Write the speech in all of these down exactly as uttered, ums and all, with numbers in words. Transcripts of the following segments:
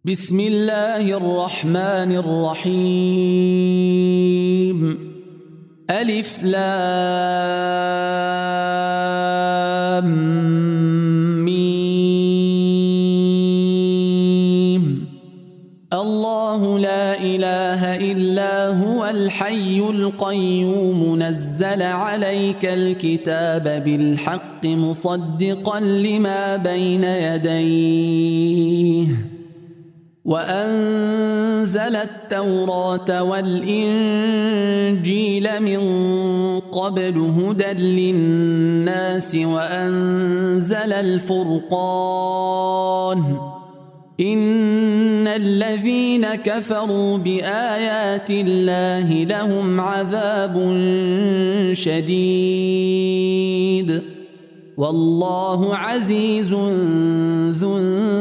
بسم الله الرحمن الرحيم. ألف لام ميم. الله لا إله إلا هو الحي القيوم نزل عليك الكتاب بالحق مصدقا لما بين يديه وأنزل التوراة والإنجيل من قبل هدى للناس وأنزل الفرقان إن الذين كفروا بآيات الله لهم عذاب شديد والله عزيز ذو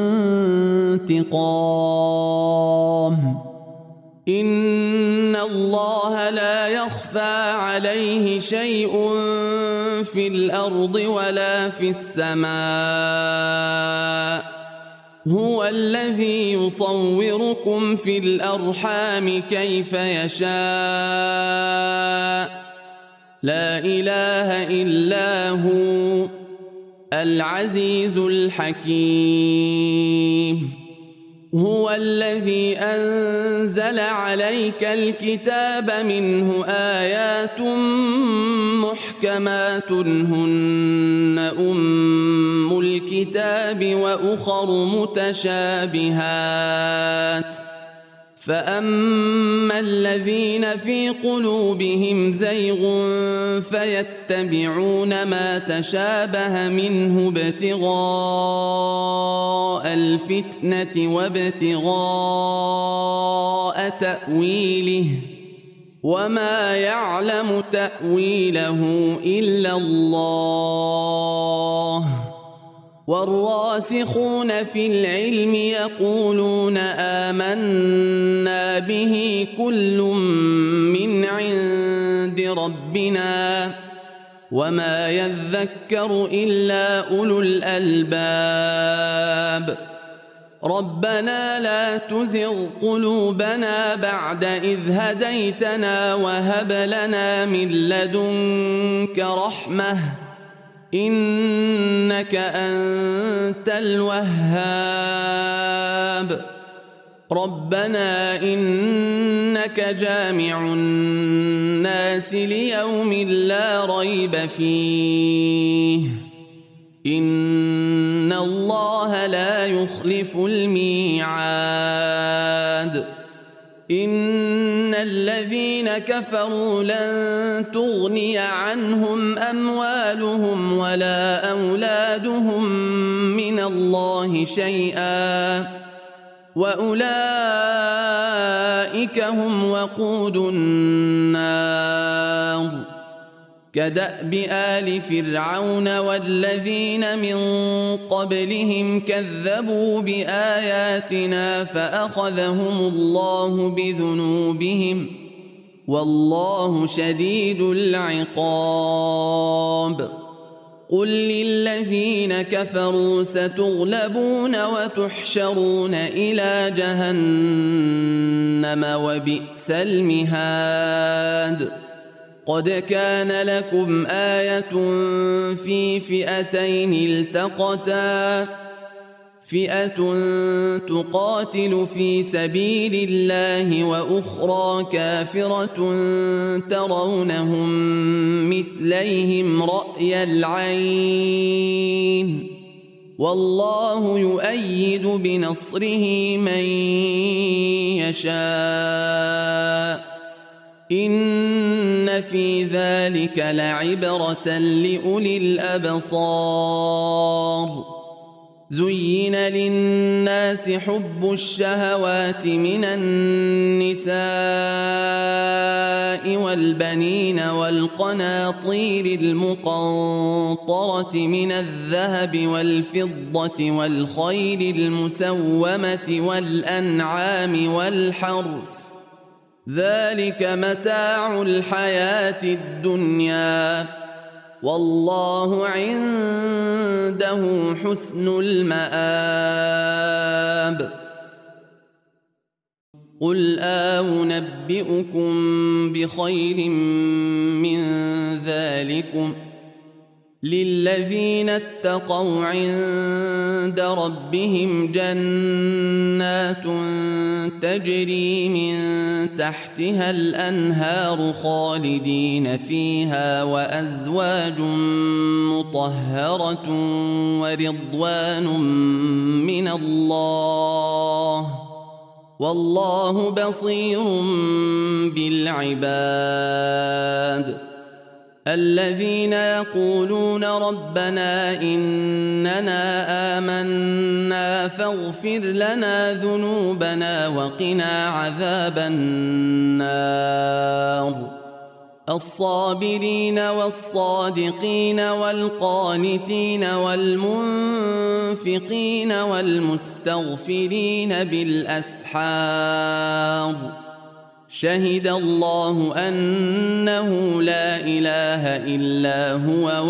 انتقام. إن الله لا يخفى عليه شيء في الأرض ولا في السماء هو الذي يصوركم في الأرحام كيف يشاء لا إله إلا هو العزيز الحكيم. هو الذي أنزل عليك الكتاب منه آيات محكمات هن أم الكتاب وأخر متشابهات فأما الذين في قلوبهم زيغ فيتبعون ما تشابه منه ابتغاء الفتنة وابتغاء تأويله وما يعلم تأويله إلا الله والراسخون في العلم يقولون آمنا به كل من عند ربنا وما يذكر إلا أولو الألباب. ربنا لا تزغ قلوبنا بعد إذ هديتنا وهب لنا من لدنك رحمة إنك أنت الوهاب. ربنا إنك جامع الناس ليوم لا ريب فيه إن الله لا يخلف الميعاد. إن الذين كفروا لن تغني عنهم أموالهم ولا أولادهم من الله شيئا وأولئك هم وقود النار كدأب آل فرعون والذين من قبلهم كذبوا بآياتنا فأخذهم الله بذنوبهم والله شديد العقاب. قل للذين كفروا ستغلبون وتحشرون إلى جهنم وبئس المهاد. قد كان لكم آية في فئتين التقتا فئة تقاتل في سبيل الله وأخرى كافرة ترونهم مثليهم رأي العين والله يؤيد بنصره من يشاء إن في ذلك لعبرة لأولي الأبصار. زين للناس حب الشهوات من النساء والبنين والقناطير المقنطرة من الذهب والفضة والخيل المسومة والأنعام والحرث ذلك متاع الحياة الدنيا والله عنده حسن المآب. قل أنبئكم بخير من ذلكم للذين اتقوا عند ربهم جنات تجري من تحتها الأنهار خالدين فيها وأزواج مطهرة ورضوان من الله والله بصير بالعباد الذين يقولون ربنا إننا آمنا فاغفر لنا ذنوبنا وقنا عذاب النار الصابرين والصادقين والقانتين والمنفقين والمستغفرين بالأسحار شهد الله أنه لا إله إلا هو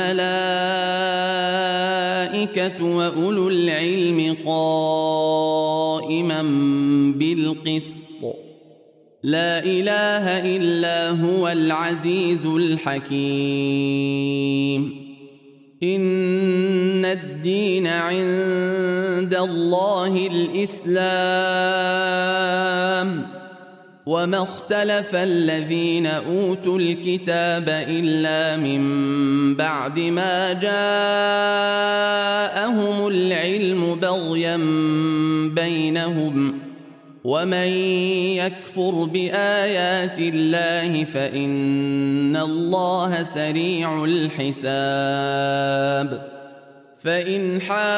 والملائكة وأولو العلم قائما بالقسط لا إله إلا هو العزيز الحكيم إن الدين عند الله الإسلام وما اختلف الذين أوتوا الكتاب إلا من بعد ما جاءهم العلم بغيا بينهم ومن يكفر بآيات الله فإن الله سريع الحساب فإن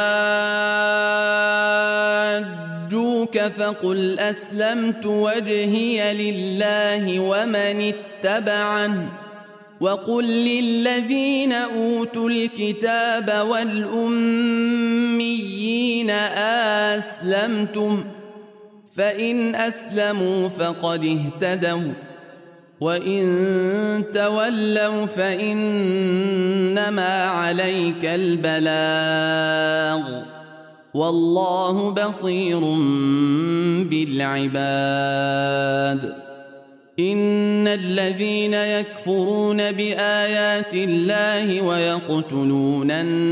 حاجوك فقل أسلمت وجهي لله ومن اتبعن وقل للذين أوتوا الكتاب والأميين أسلمتم فإن أسلموا فقد اهتدوا وإن تولوا فإنما عليك البلاغ والله بصير بالعباد إن الذين يكفرون بآيات الله ويقتلون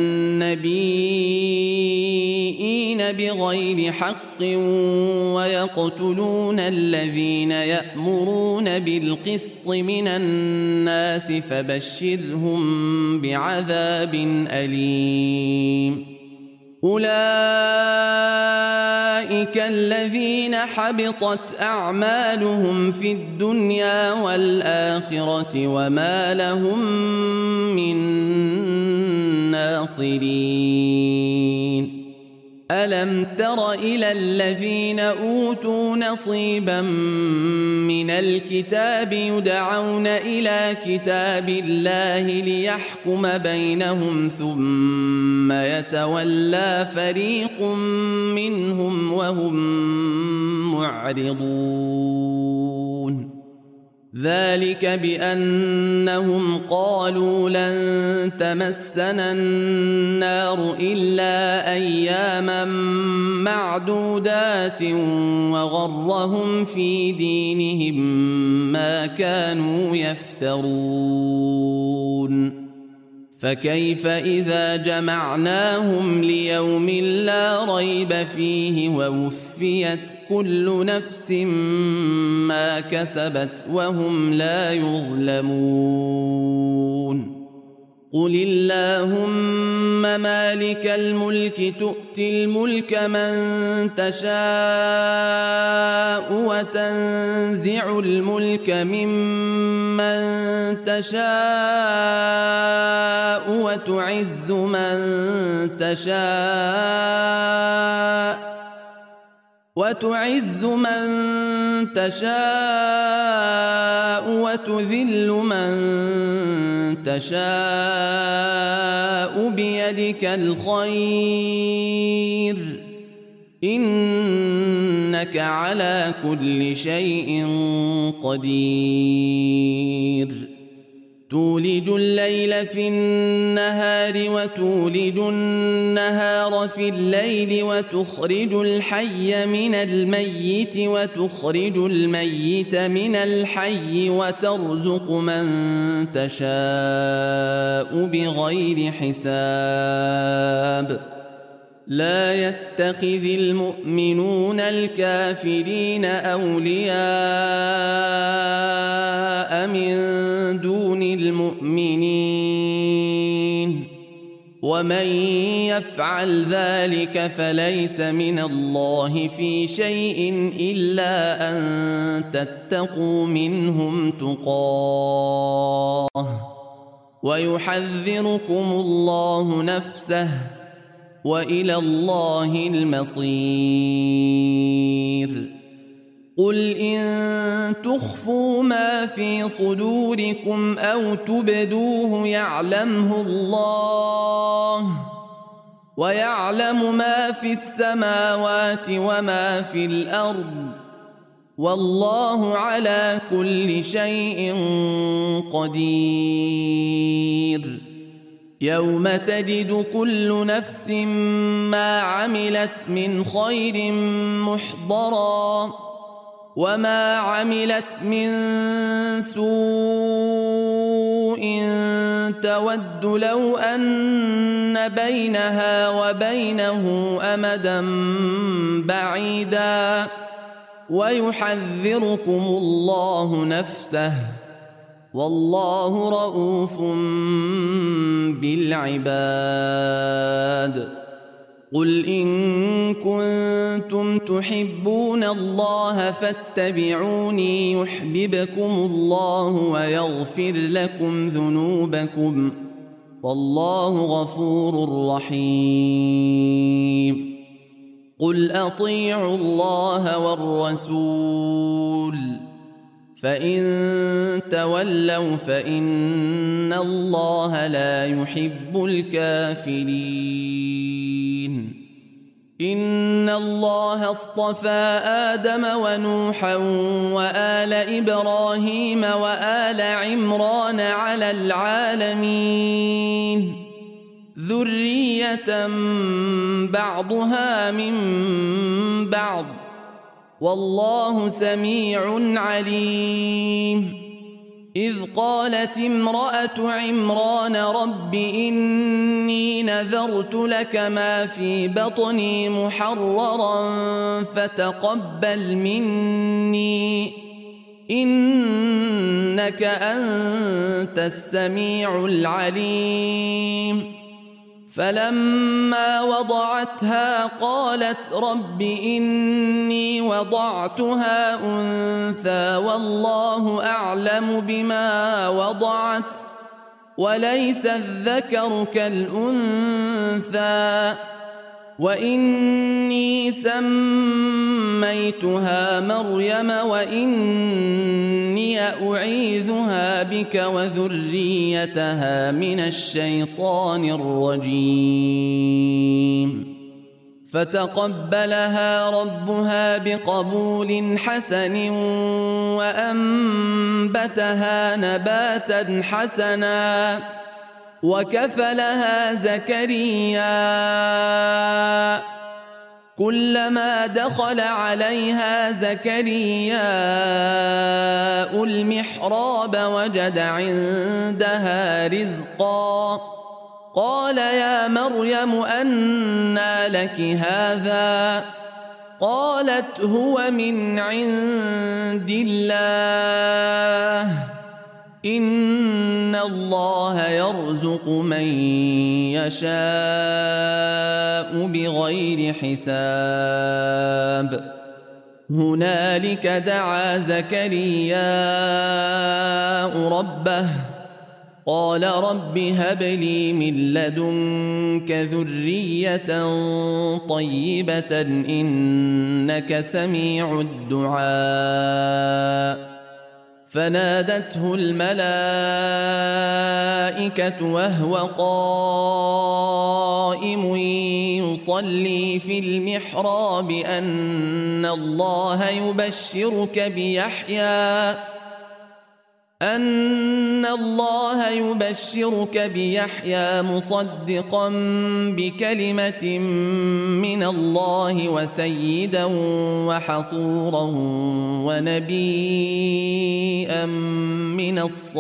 النبيين بغير حق ويقتلون الذين يأمرون بالقسط من الناس فبشرهم بعذاب أليم أولئك الذين حبطت أعمالهم في الدنيا والآخرة وما لهم من ناصرين ألم تر إلى الذين أوتوا نصيبا من الكتاب يدعون إلى كتاب الله ليحكم بينهم ثم يتولى فريق منهم وهم معرضون ذلك بأنهم قالوا لن تمسنا النار إلا أياما معدودات وغرهم في دينهم ما كانوا يفترون فكيف إذا جمعناهم ليوم لا ريب فيه ووفيت كل نفس ما كسبت وهم لا يظلمون قل اللهم مالك الملك تؤتي الملك من تشاء وتنزع الملك ممن تشاء وتعز من تشاء وتعز من تشاء وتذل من تشاء بيدك الخير إنك على كل شيء قدير تولج الليل في النهار وتولج النهار في الليل وتخرج الحي من الميت وتخرج الميت من الحي وترزق من تشاء بغير حساب لا يتخذ المؤمنون الكافرين أولياء من دون المؤمنين ومن يفعل ذلك فليس من الله في شيء إلا أن تتقوا منهم تقاه ويحذركم الله نفسه وإلى الله المصير قل إن تخفوا ما في صدوركم أو تبدوه يعلمه الله ويعلم ما في السماوات وما في الأرض والله على كل شيء قدير يوم تجد كل نفس ما عملت من خير محضرا وما عملت من سوء تود لو أن بينها وبينه أمدا بعيدا ويحذركم الله نفسه والله رؤوف بالعباد قل إن كنتم تحبون الله فاتبعوني يحببكم الله ويغفر لكم ذنوبكم والله غفور رحيم قل أطيعوا الله والرسول فإن تولوا فإن الله لا يحب الكافرين إن الله اصطفى آدم ونوحا وآل إبراهيم وآل عمران على العالمين ذرية بعضها من بعض والله سميع عليم إذ قالت امرأة عمران رب إني نذرت لك ما في بطني محررا فتقبل مني إنك أنت السميع العليم فلما وضعتها قالت رب إني وضعتها أنثى والله أعلم بما وضعت وليس الذكر كالأنثى وإني سميتها مريم وإني أعيذها بك وذريتها من الشيطان الرجيم فتقبلها ربها بقبول حسن وأنبتها نباتا حسنا وكفلها زكريا كلما دخل عليها زكريا المحراب وجد عندها رزقا قال يا مريم أنى لك هذا قالت هو من عند الله إن الله يرزق من يشاء بغير حساب هنالك دعا زكريا ربه قال رب هب لي من لدنك ذرية طيبة إنك سميع الدعاء فنادته الملائكة وهو قائم يصلي في المحراب أن الله يبشرك بيحيى أن الله يبشرك بيحيى مصدقا بكلمة من الله وسيدا وحصورا ونبيا من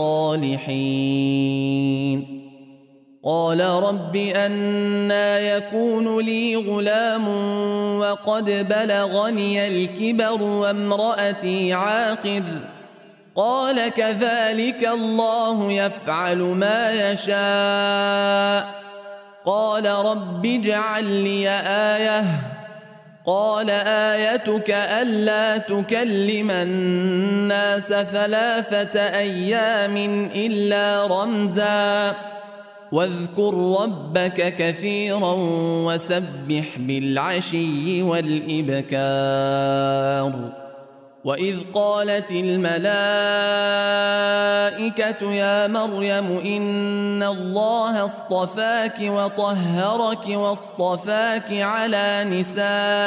الصالحين. قال رب أنى يكون لي غلام وقد بلغني الكبر وامرأتي عاقر؟ قال كذلك الله يفعل ما يشاء. قال رب اجعل لي آية. قال آيتك ألا تكلم الناس ثلاثة أيام إلا رمزا واذكر ربك كثيرا وسبح بالعشي والإبكار. وإذ قالت الملائكة يا مريم إن الله اصطفاك وطهرك واصطفاك على نساء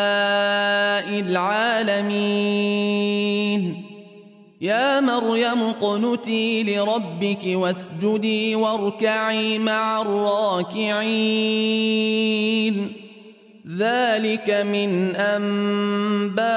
العالمين. يا مريم اقنتي لربك واسجدي واركعي مع الراكعين. ذلك من أنباء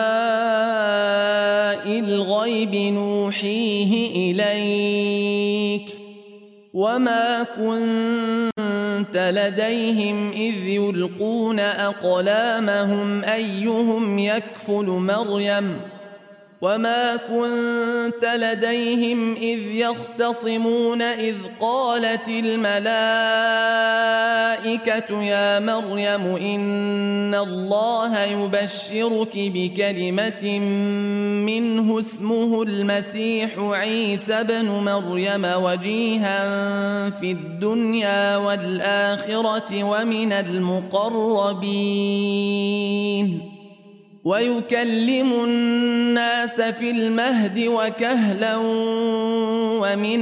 الغيب نوحيه إليك وما كنت لديهم إذ يلقون أقلامهم أيهم يكفل مريم وما كنت لديهم إذ يختصمون إذ قالت الملائكة يا مريم إن الله يبشرك بكلمة منه اسمه المسيح عيسى بن مريم وجيها في الدنيا والآخرة ومن المقربين ويكلم الناس في المهد وكهلا ومن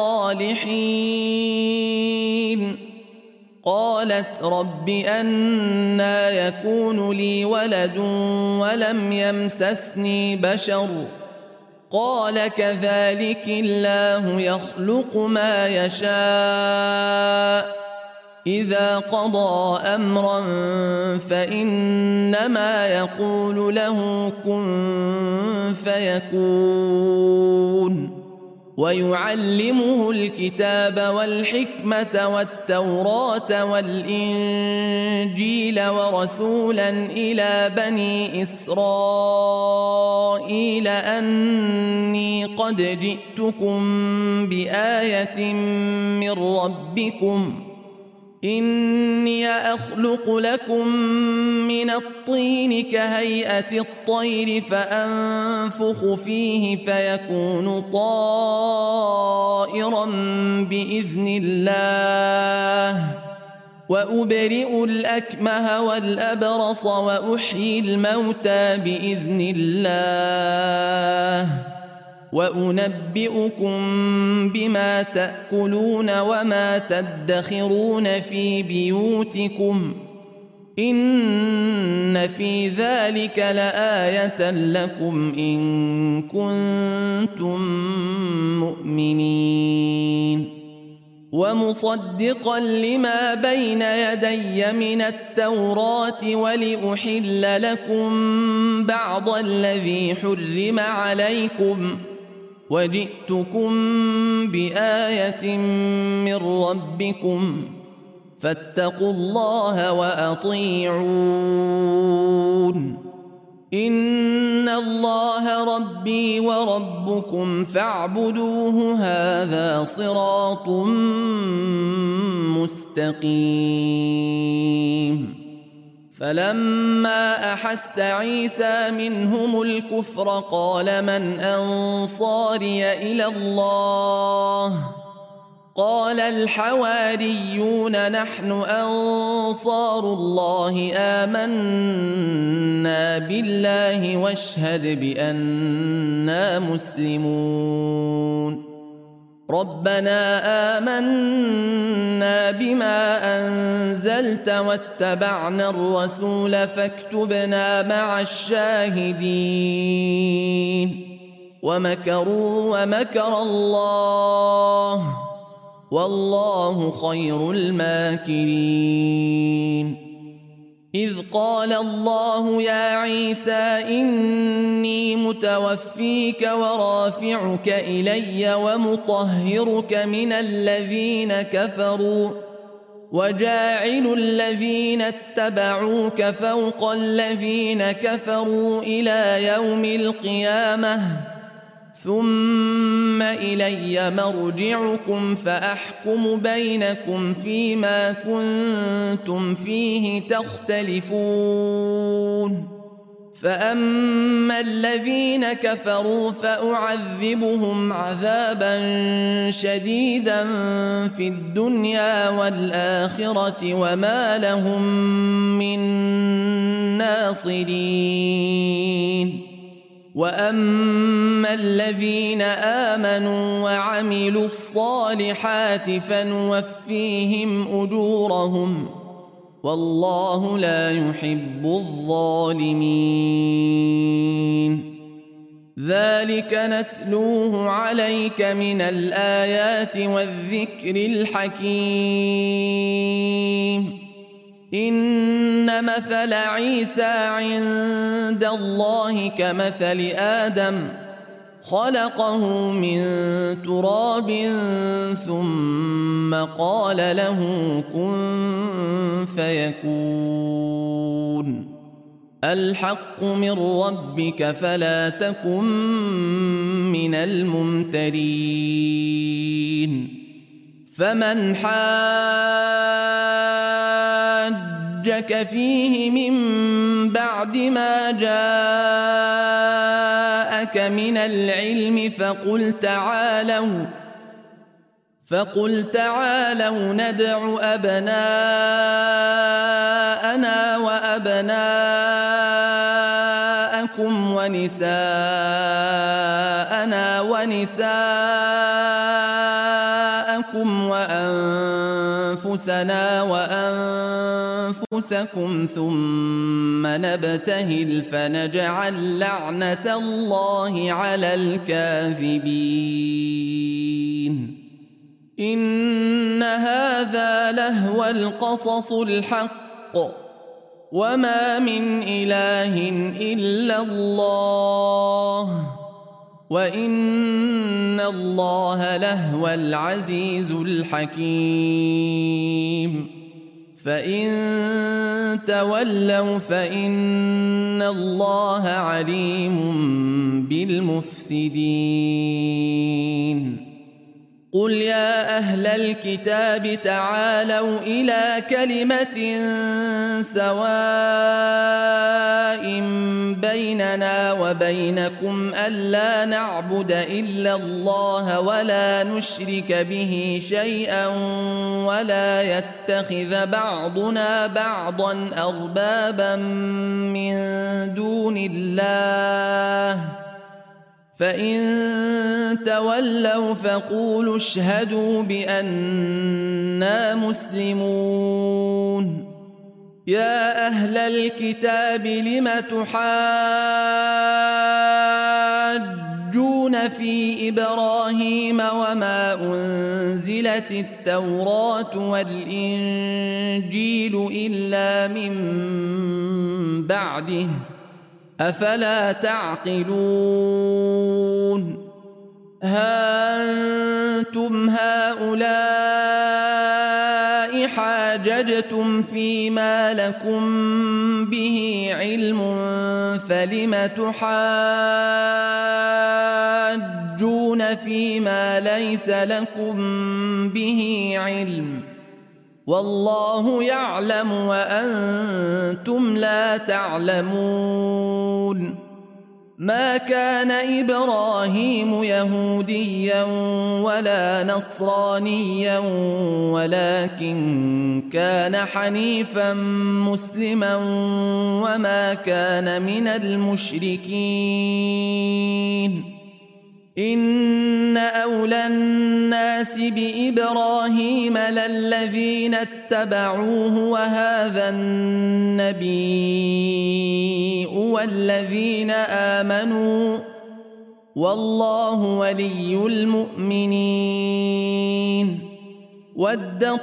الصالحين. قالت رب أنى يكون لي ولد ولم يمسسني بشر؟ قال كذلك الله يخلق ما يشاء إذا قضى أمرا فإنما يقول له كن فيكون. ويعلمه الكتاب والحكمة والتوراة والإنجيل ورسولا إلى بني إسرائيل أني قد جئتكم بآية من ربكم إني أخلق لكم من الطين كهيئة الطير فأنفخ فيه فيكون طائرا بإذن الله وأبرئ الأكمه والأبرص وأحيي الموتى بإذن الله وأنبئكم بما تأكلون وما تدخرون في بيوتكم إن في ذلك لآية لكم إن كنتم مؤمنين. ومصدقا لما بين يدي من التوراة ولأحل لكم بعض الذي حرم عليكم وجئتكم بآية من ربكم فاتقوا الله وأطيعون. إن الله ربي وربكم فاعبدوه هذا صراط مستقيم. فلما أحس عيسى منهم الكفر قال من أنصاري إلى الله؟ قال الحواريون نحن أنصار الله آمنا بالله واشهد بأننا مسلمون. ربنا آمنا بما أنزلت واتبعنا الرسول فاكتبنا مع الشاهدين. ومكروا ومكر الله والله خير الماكرين. إذ قال الله يا عيسى إني متوفيك ورافعك إلي ومطهرك من الذين كفروا وجاعل الذين اتبعوك فوق الذين كفروا إلى يوم القيامة ثم إلي مرجعكم فأحكم بينكم فيما كنتم فيه تختلفون. فأما الذين كفروا فأعذبهم عذابا شديدا في الدنيا والآخرة وما لهم من ناصرين. وأما الذين آمنوا وعملوا الصالحات فنوفيهم أجورهم والله لا يحب الظالمين. ذلك نتلوه عليك من الآيات والذكر الحكيم. إن مثل عيسى عند الله كمثل آدم خلقه من تراب ثم قال له كن فيكون. الحق من ربك فلا تكن من الممترين. فمن حاجك فيه من بعد ما جاءك من العلم فقل تعالوا فقل تعالوا ندع أبناءنا وأبناءكم ونساءنا ونساءكم وأنفسنا وأنفسكم ثم نبتهل فنجعل لعنة الله على الكاذبين. إن هذا لهو القصص الحق وما من إله إلا الله وإن الله لهو العزيز الحكيم. فإن تولوا فإن الله عليم بالمفسدين. قل يا أهل الكتاب تعالوا إلى كلمة سواء بيننا وبينكم ألا نعبد إلا الله ولا نشرك به شيئا ولا يتخذ بعضنا بعضا أربابا من دون الله فإن تولوا فقولوا اشهدوا بأننا مسلمون. يا أهل الكتاب لم تحاجون في إبراهيم وما أنزلت التوراة والإنجيل إلا من بعده أفلا تعقلون. ها أنتم هؤلاء حاججتم فيما لكم به علم فلم تحاجون فيما ليس لكم به علم والله يعلم وأنتم لا تعلمون. ما كان إبراهيم يهوديا ولا نصرانيا ولكن كان حنيفا مسلما وما كان من المشركين. إن أولى الناس بإبراهيم للذين اتبعوه وهذا النبي والذين آمنوا والله ولي المؤمنين. ودت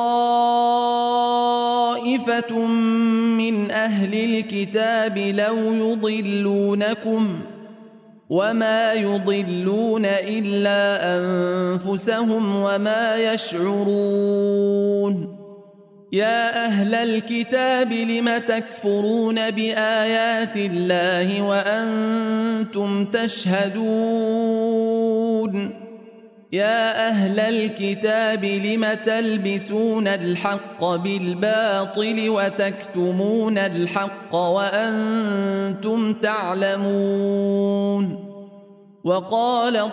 طائفة من أهل الكتاب لو يضلونكم وما يضلون إلا أنفسهم وما يشعرون. يا أهل الكتاب لم تكفرون بآيات الله وأنتم تشهدون. يا أهل الكتاب لم تلبسون الحق بالباطل وتكتمون الحق وأنتم تعلمون. وقالت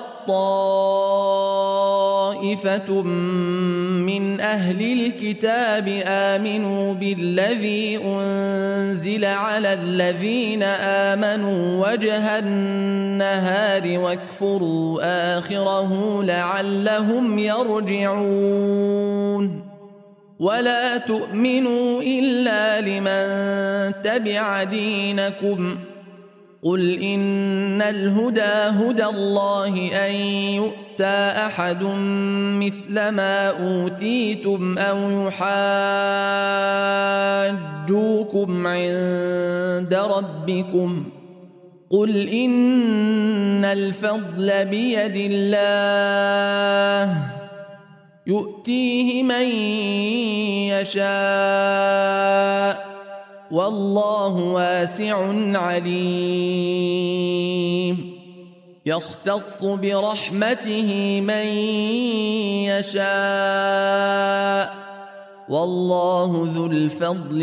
طائفة من أهل الكتاب آمنوا بالذي أنزل على الذين آمنوا وجه النهار واكفروا آخره لعلهم يرجعون. ولا تؤمنوا إلا لمن تبع دينكم. قل إن الهدى هدى الله أن يؤتى أحد مثل ما أوتيتم أو يحاجوكم عند ربكم. قل إن الفضل بيد الله يؤتيه من يشاء والله واسع عليم. يختص برحمته من يشاء والله ذو الفضل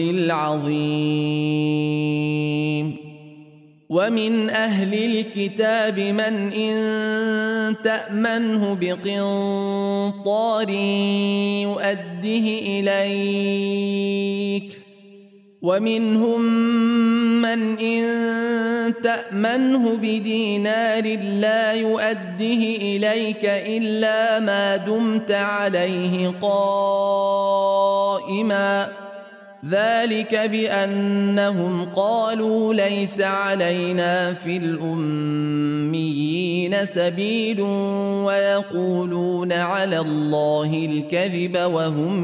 العظيم. ومن أهل الكتاب من إن تأمنه بقنطار يؤديه إليك ومنهم من إن تأمنه بدينار لا يؤديه إليك إلا ما دمت عليه قائما. ذلك بأنهم قالوا ليس علينا في الأميين سبيل ويقولون على الله الكذب وهم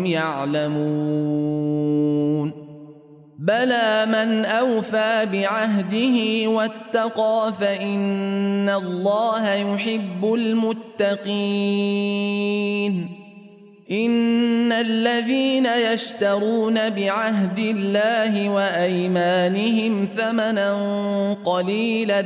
يعلمون. بلى من أوفى بعهده واتقى فإن الله يحب المتقين. إن الذين يشترون بعهد الله وأيمانهم ثمنا قليلا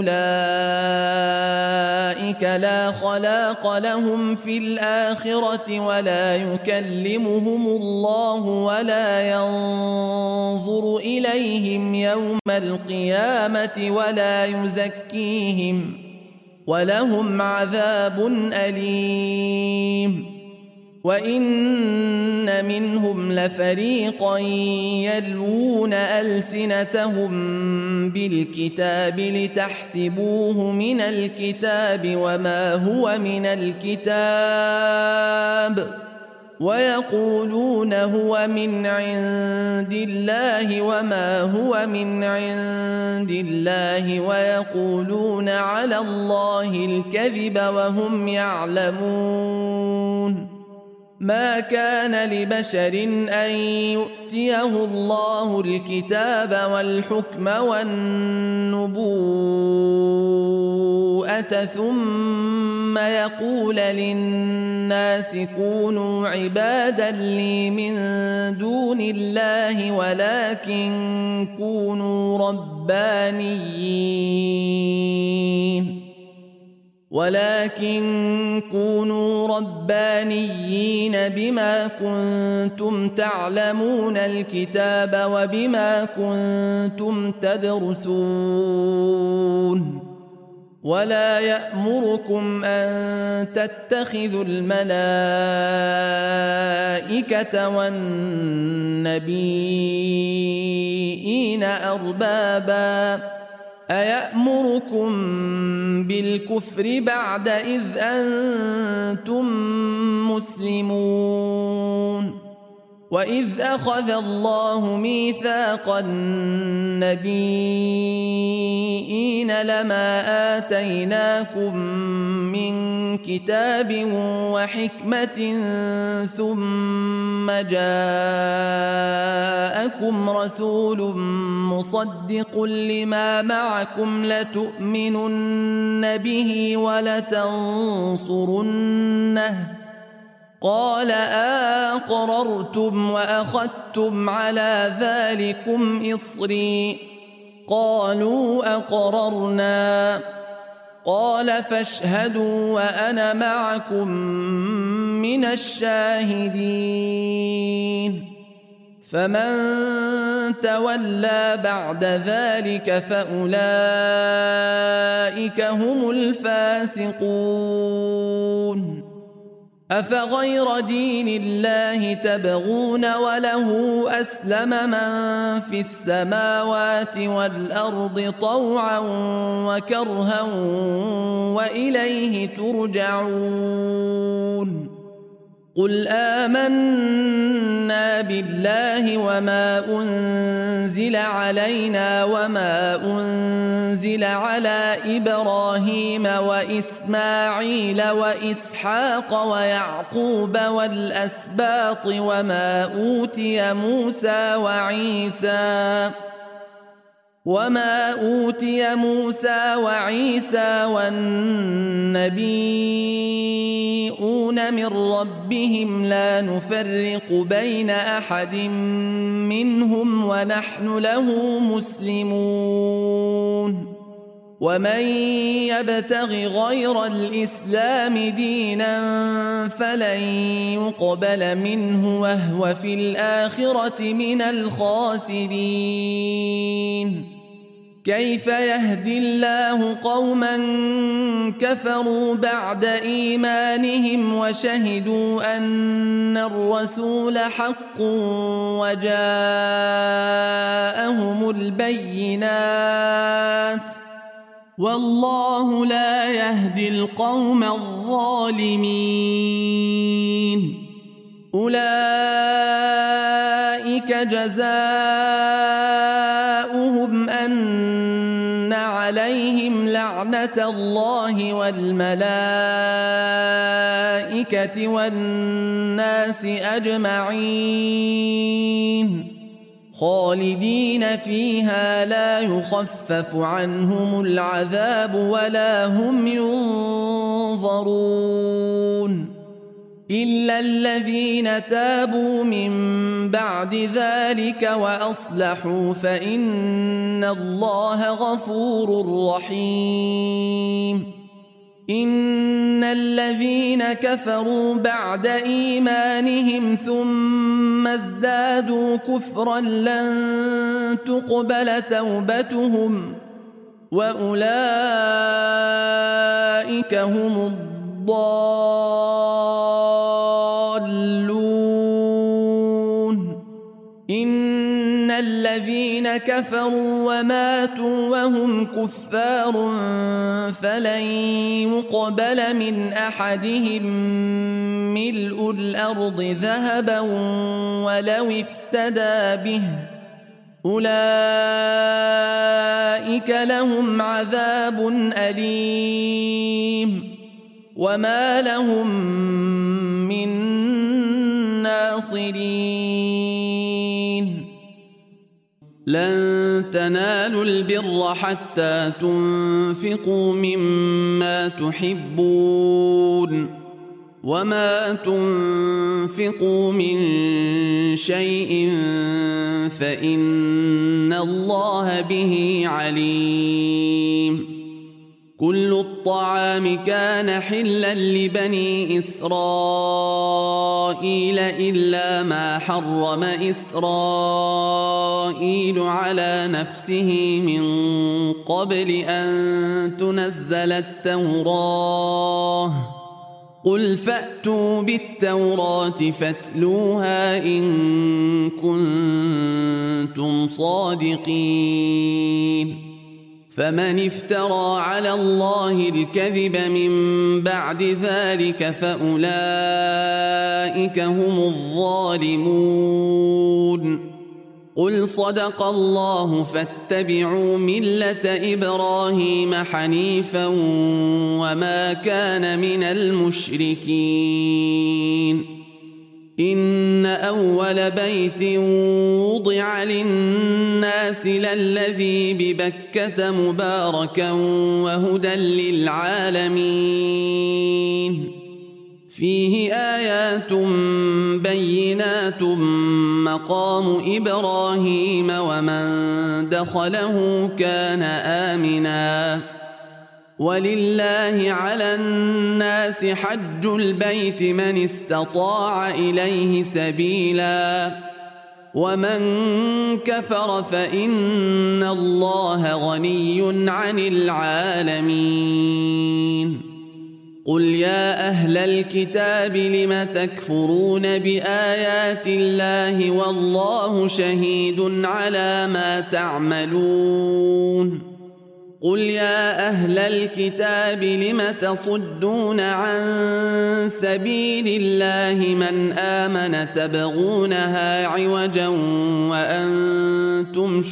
أولئك لا خلاق لهم في الآخرة ولا يكلمهم الله ولا ينظر إليهم يوم القيامة ولا يزكيهم ولهم عذاب أليم. وإن منهم لفريقا يلوون ألسنتهم بالكتاب لتحسبوه من الكتاب وما هو من الكتاب ويقولون هو من عند الله وما هو من عند الله ويقولون على الله الكذب وهم يعلمون. ما كان لبشر أن يؤتيه الله الكتاب والحكم والنبوءة ثم يقول للناس كونوا عبادا لي من دون الله ولكن كونوا ربانيين ولكن كونوا ربانيين بما كنتم تعلمون الكتاب وبما كنتم تدرسون. ولا يأمركم أن تتخذوا الملائكة والنبيين أربابا أيأمركم بالكفر بعد إذ أنتم مسلمون. وإذ أخذ الله ميثاق النبيين لما آتيناكم من كتاب وحكمة ثم جاءكم رسول مصدق لما معكم لتؤمنن به ولتنصرنه قال أقررتم وأخذتم على ذلكم إصري قالوا أقررنا قال فاشهدوا وأنا معكم من الشاهدين فمن تولى بعد ذلك فأولئك هم الفاسقون أفغير دين الله تبغون وله أسلم من في السماوات والأرض طوعا وكرها وإليه ترجعون قل آمنا بالله وما أنزل علينا وما أنزل على إبراهيم وإسماعيل وإسحاق ويعقوب والأسباط وما أوتي موسى وعيسى وما أوتي موسى وعيسى والنبيون من ربهم لا نفرق بين أحد منهم ونحن له مسلمون ومن يبتغ غير الإسلام دينا فلن يقبل منه وهو في الآخرة من الخاسرين كيف يهدي الله قوما كفروا بعد إيمانهم وشهدوا أن الرسول حق وجاءهم البينات والله لا يهدي القوم الظالمين أولئك جزاؤهم أن عليهم لعنة الله والملائكة والناس أجمعين خالدين فيها لا يخفف عنهم العذاب ولا هم ينظرون إلا الذين تابوا من بعد ذلك وأصلحوا فإن الله غفور رحيم إن الذين كفروا بعد إيمانهم ثم ازدادوا كفرا لن تقبل توبتهم وأولئك هم الضالون إن الذين كفروا وماتوا وهم كفار فلن يقبل من أحدهم ملء الأرض ذهبا ولو افتدى به أولئك لهم عذاب أليم وما لهم من ناصرين لن تنالوا البر حتى تنفقوا مما تحبون وما تنفقوا من شيء فإن الله به عليم كل الطعام كان حلا لبني إسرائيل إلا ما حرم إسرائيل على نفسه من قبل أن تنزل التوراة قل فأتوا بالتوراة فاتلوها إن كنتم صادقين فمن افترى على الله الكذب من بعد ذلك فأولئك هم الظالمون. قل صدق الله فاتبعوا ملة إبراهيم حنيفا وما كان من المشركين. إن أول بيت وضع للناس للذي ببكة مباركا وهدى للعالمين. فيه آيات بينات مقام إبراهيم ومن دخله كان آمنا. ولله على الناس حج البيت من استطاع إليه سبيلا ومن كفر فإن الله غني عن العالمين. قل يا أهل الكتاب لم تكفرون بآيات الله والله شهيد على ما تعملون. قل يا أهل الكتاب لم تصدون عن سبيل الله من آمن تبغونها عوجا وأنتم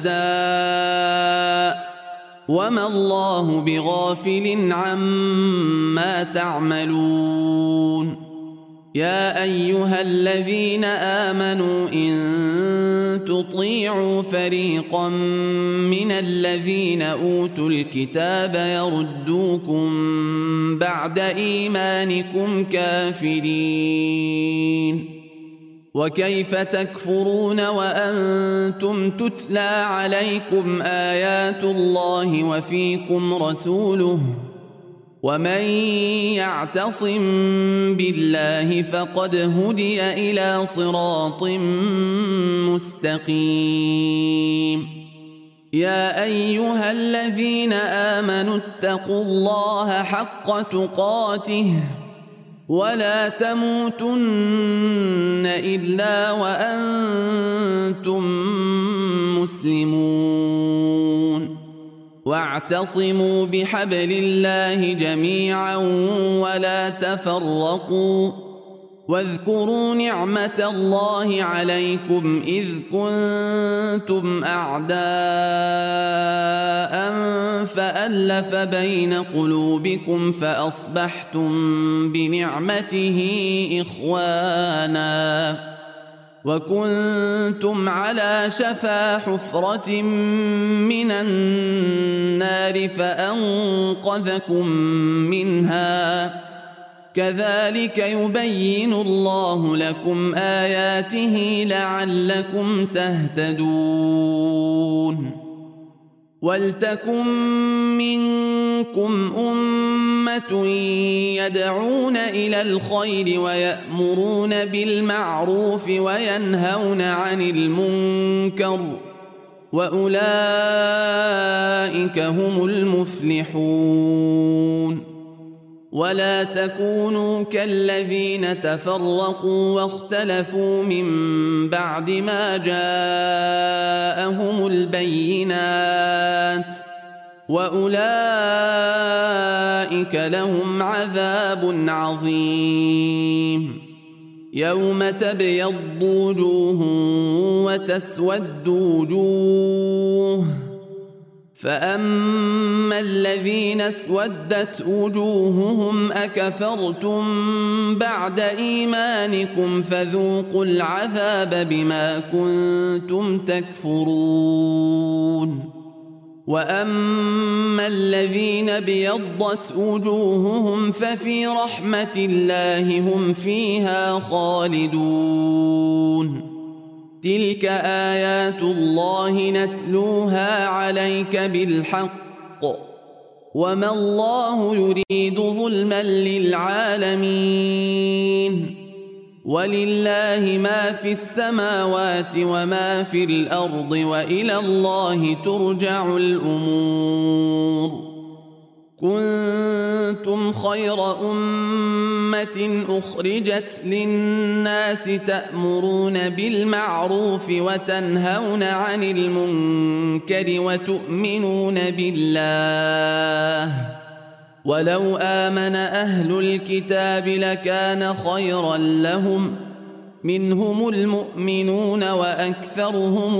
شهداء وما الله بغافل عما تعملون. يا أيها الذين آمنوا إن تطيعوا فريقا من الذين أوتوا الكتاب يردوكم بعد إيمانكم كافرين. وكيف تكفرون وأنتم تتلى عليكم آيات الله وفيكم رسوله ومن يعتصم بالله فقد هدي إلى صراط مستقيم. يا أيها الذين آمنوا اتقوا الله حق تقاته ولا تموتن إلا وأنتم مسلمون. واعتصموا بحبل الله جميعا ولا تفرقوا واذكروا نعمة الله عليكم إذ كنتم أعداء فألف بين قلوبكم فأصبحتم بنعمته إخوانا وكنتم على شفا حفرة من النار فأنقذكم منها. كذلك يبين الله لكم آياته لعلكم تهتدون. ولتكن منكم أمة يدعون إلى الخير ويأمرون بالمعروف وينهون عن المنكر وأولئك هم المفلحون. ولا تكونوا كالذين تفرقوا واختلفوا من بعد ما جاءهم البينات وأولئك لهم عذاب عظيم. يوم تبيض وجوه وتسود وجوه فأما الذين اسودت وجوههم أكفرتم بعد إيمانكم فذوقوا العذاب بما كنتم تكفرون. وأما الذين بيضت وجوههم ففي رحمة الله هم فيها خالدون. تلك آيات الله نتلوها عليك بالحق وما الله يريد ظلما للعالمين. ولله ما في السماوات وما في الأرض وإلى الله ترجع الأمور. كنتم خير أمة أخرجت للناس تأمرون بالمعروف وتنهون عن المنكر وتؤمنون بالله ولو آمن أهل الكتاب لكان خيرا لهم منهم المؤمنون وأكثرهم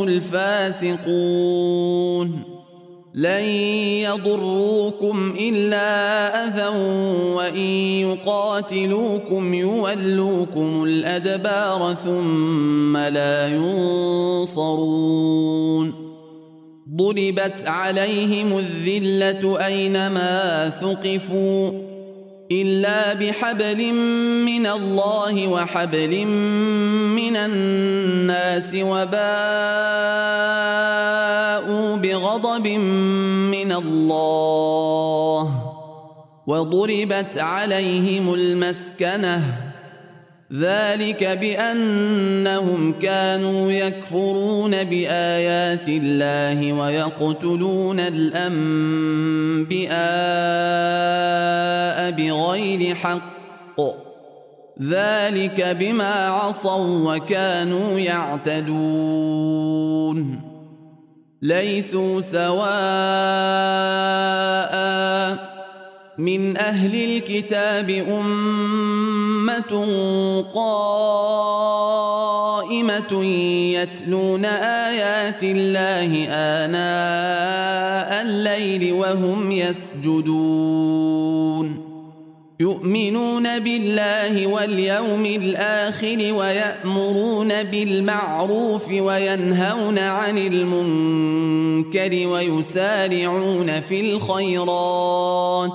الفاسقون لن يضروكم إلا أذى وإن يقاتلوكم يولوكم الأدبار ثم لا ينصرون ضربت عليهم الذلة أينما ثقفوا إلا بحبل من الله وحبل من الناس وباءوا بغضب من الله وضربت عليهم المسكنة ذلك بأنهم كانوا يكفرون بآيات الله ويقتلون الأنبياء بغير حق ذلك بما عصوا وكانوا يعتدون ليسوا سواء من أهل الكتاب أمة قائمة يتلون آيات الله آناء الليل وهم يسجدون يؤمنون بالله واليوم الآخر ويأمرون بالمعروف وينهون عن المنكر ويسارعون في الخيرات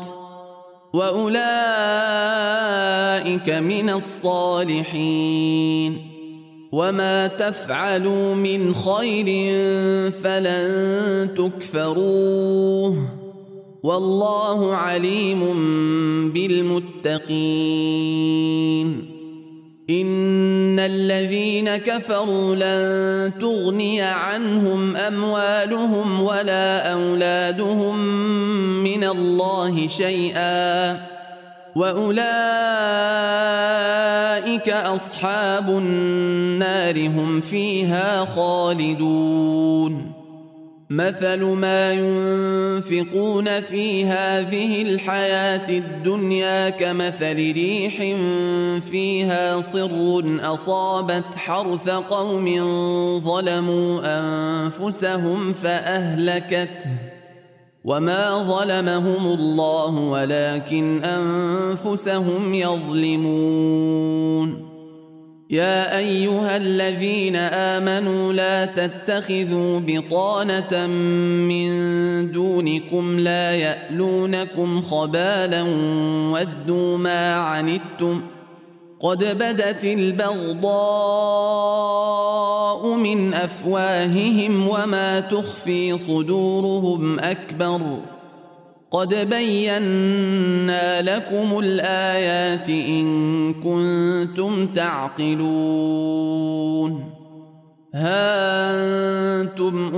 وأولئك من الصالحين وما تفعلوا من خير فلن تكفروه والله عليم بالمتقين إن الذين كفروا لن تغني عنهم أموالهم ولا أولادهم من الله شيئا وأولئك أصحاب النار هم فيها خالدون مثل ما ينفقون في هذه الحياة الدنيا كمثل ريح فيها صر أصابت حرث قوم ظلموا أنفسهم فأهلكته وما ظلمهم الله ولكن أنفسهم يظلمون يا أيها الذين آمنوا لا تتخذوا بطانة من دونكم لا يألونكم خبالا ودوا ما عنتم قد بدت البغضاء من أفواههم وما تخفي صدورهم أكبر قد بينا لكم الآيات إن كنتم تعقلون ها أنتم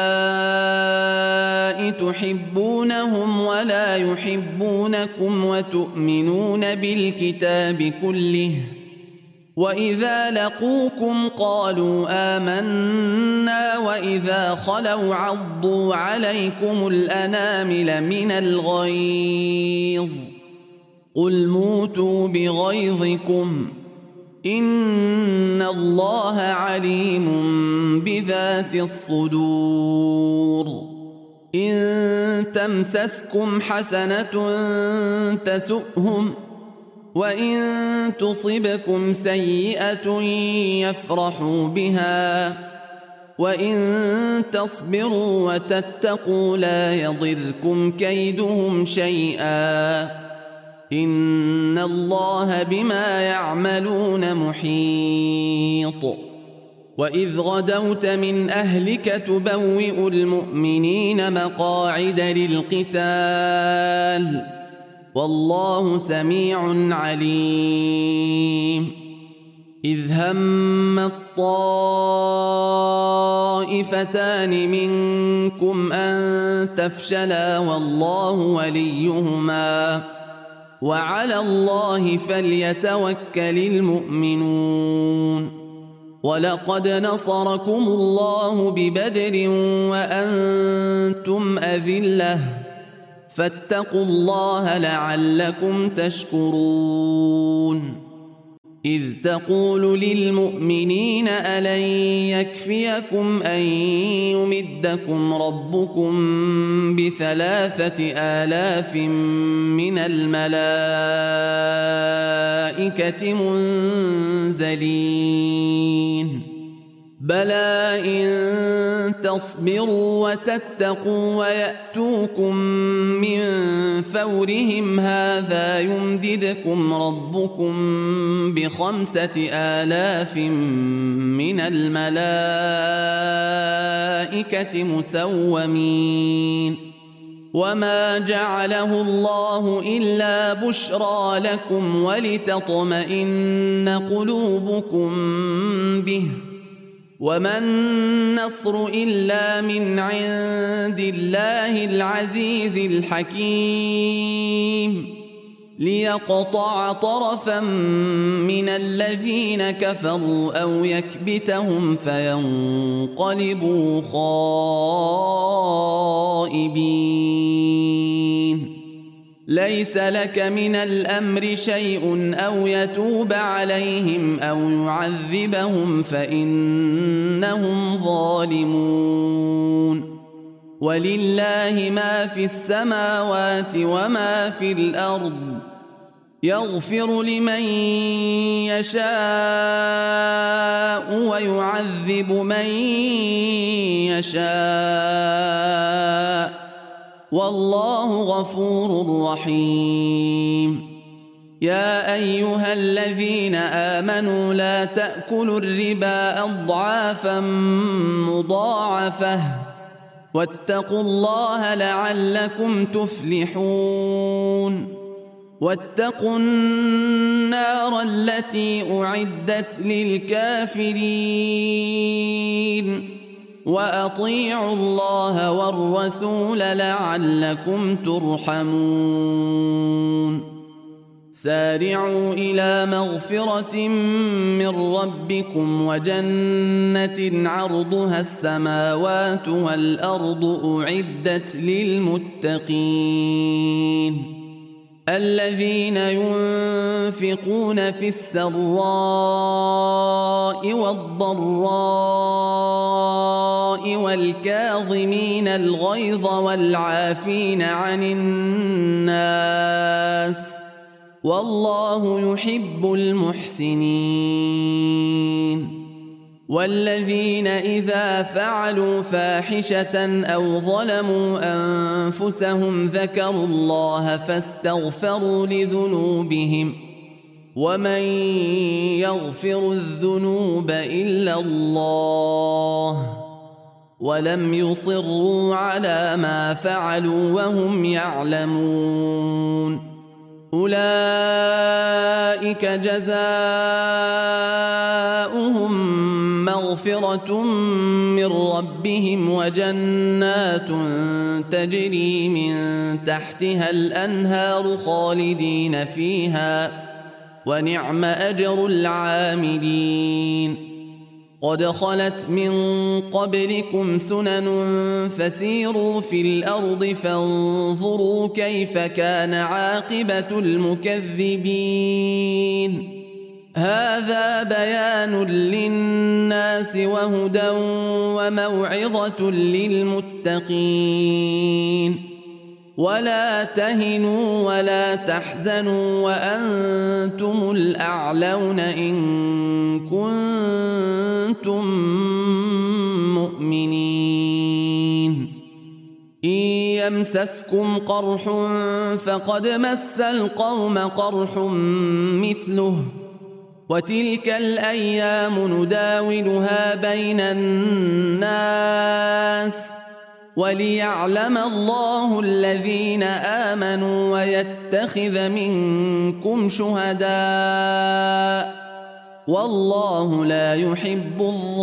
أولئك تحبونهم ولا يحبونكم وتؤمنون بالكتاب كله وإذا لقوكم قالوا آمنا وإذا خلوا عضوا عليكم الأنامل من الغيظ قل موتوا بغيظكم إن الله عليم بذات الصدور إن تمسسكم حسنة تسؤهم وإن تصبكم سيئة يفرحوا بها وإن تصبروا وتتقوا لا يضركم كيدهم شيئا إن الله بما يعملون محيط وإذ غدوت من أهلك تبوئ المؤمنين مقاعد للقتال والله سميع عليم إذ هم الطائفتان منكم أن تفشلا والله وليهما وعلى الله فليتوكل المؤمنون ولقد نصركم الله ببدر وأنتم أذلة فاتقوا الله لعلكم تشكرون إذ تقول للمؤمنين ألن يكفيكم أن يمدكم ربكم بثلاثة آلاف من الملائكة منزلين بلى إن تصبروا وتتقوا ويأتوكم من فورهم هذا يمددكم ربكم بخمسة آلاف من الملائكة مسومين وما جعله الله إلا بشرى لكم ولتطمئن قلوبكم به وما النصر إلا من عند الله العزيز الحكيم ليقطع طرفا من الذين كفروا أو يكبتهم فينقلبوا خائبين ليس لك من الأمر شيء أو يتوب عليهم أو يعذبهم فإنهم ظالمون ولله ما في السماوات وما في الأرض يغفر لمن يشاء ويعذب من يشاء والله غفور رحيم يا أيها الذين آمنوا لا تأكلوا الربا أضعافا مضاعفة واتقوا الله لعلكم تفلحون واتقوا النار التي أعدت للكافرين وأطيعوا الله والرسول لعلكم ترحمون سارعوا إلى مغفرة من ربكم وجنة عرضها السماوات والأرض أعدت للمتقين الذين ينفقون في السراء والضراء والكاظمين الغيظ والعافين عن الناس والله يحب المحسنين والذين إذا فعلوا فاحشة أو ظلموا أنفسهم ذكروا الله فاستغفروا لذنوبهم ومن يغفر الذنوب إلا الله ولم يصروا على ما فعلوا وهم يعلمون أولئك جزاؤهم مغفرة من ربهم وجنات تجري من تحتها الأنهار خالدين فيها ونعم أجر العاملين قد خلت من قبلكم سنن فسيروا في الأرض فانظروا كيف كان عاقبة المكذبين هذا بيان للناس وهدى وموعظة للمتقين ولا تهنوا ولا تحزنوا وأنتم الأعلون إن كنتم مؤمنين إن يمسسكم قرح فقد مس القوم قرح مثله وتلك الأيام نداولها بين الناس وليعلم الله الذين آمنوا ويتخذ منكم شهداء والله لا يحب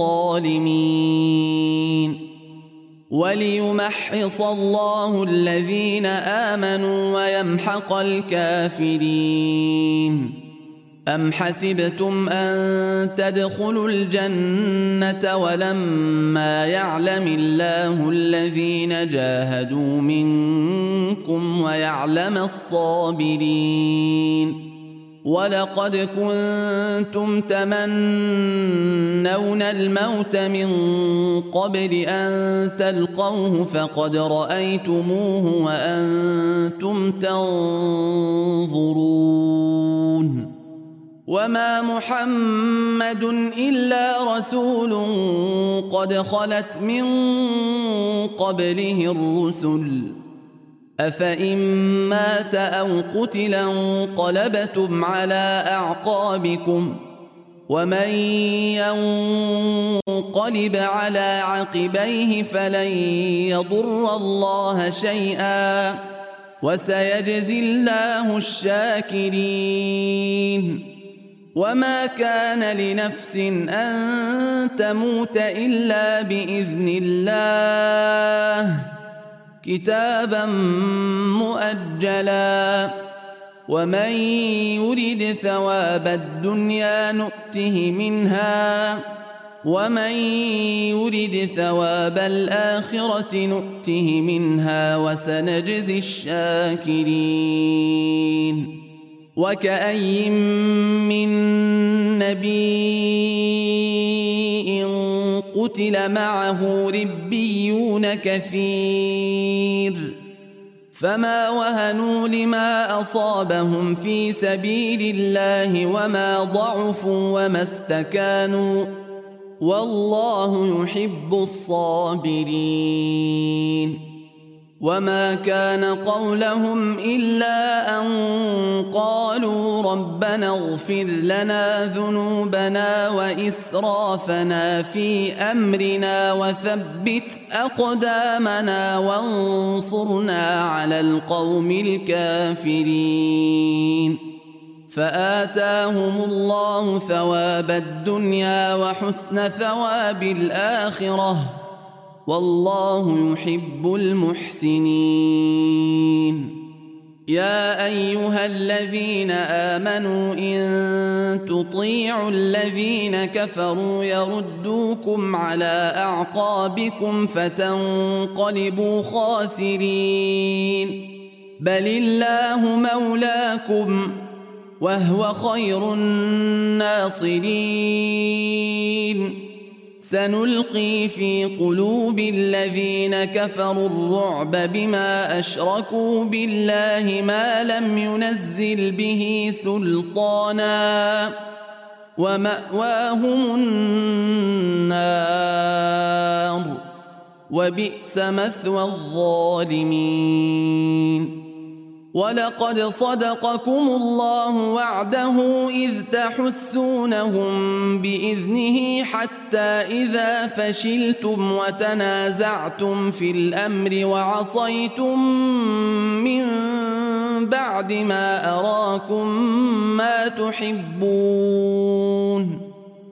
الظالمين. وليمحص الله الذين آمنوا ويمحق الكافرين. أم حسبتم أن تدخلوا الجنة ولما يعلم الله الذين جاهدوا منكم ويعلم الصابرين؟ ولقد كنتم تمنون الموت من قبل أن تلقوه فقد رأيتموه وأنتم تنظرون. وما محمد إلا رسول قد خلت من قبله الرسل أفإن مات أو قتل انقلبتم على أعقابكم ومن ينقلب على عقبيه فلن يضر الله شيئا وسيجزي الله الشاكرين. وما كان لنفس أن تموت إلا بإذن الله كتابا مؤجلا ومن يرد ثواب الدنيا نؤته منها ومن يرد ثواب الآخرة نؤته منها وسنجزي الشاكرين. وكأي من نبي قتل معه ربيون كثير فما وهنوا لما أصابهم في سبيل الله وما ضعفوا وما استكانوا والله يحب الصابرين. وما كان قولهم إلا أن قالوا ربنا اغفر لنا ذنوبنا وإسرافنا في أمرنا وثبت أقدامنا وانصرنا على القوم الكافرين. فآتاهم الله ثواب الدنيا وحسن ثواب الآخرة والله يحب المحسنين. يا أيها الذين آمنوا إن تطيعوا الذين كفروا يردوكم على أعقابكم فتنقلبوا خاسرين. بل الله مولاكم وهو خير الناصرين. سنلقي في قلوب الذين كفروا الرعب بما أشركوا بالله ما لم ينزل به سلطانا ومأواهم النار وبئس مثوى الظالمين. ولقد صدقكم الله وعده إذ تحسونهم بإذنه حتى إذا فشلتم وتنازعتم في الأمر وعصيتم من بعد ما أراكم ما تحبون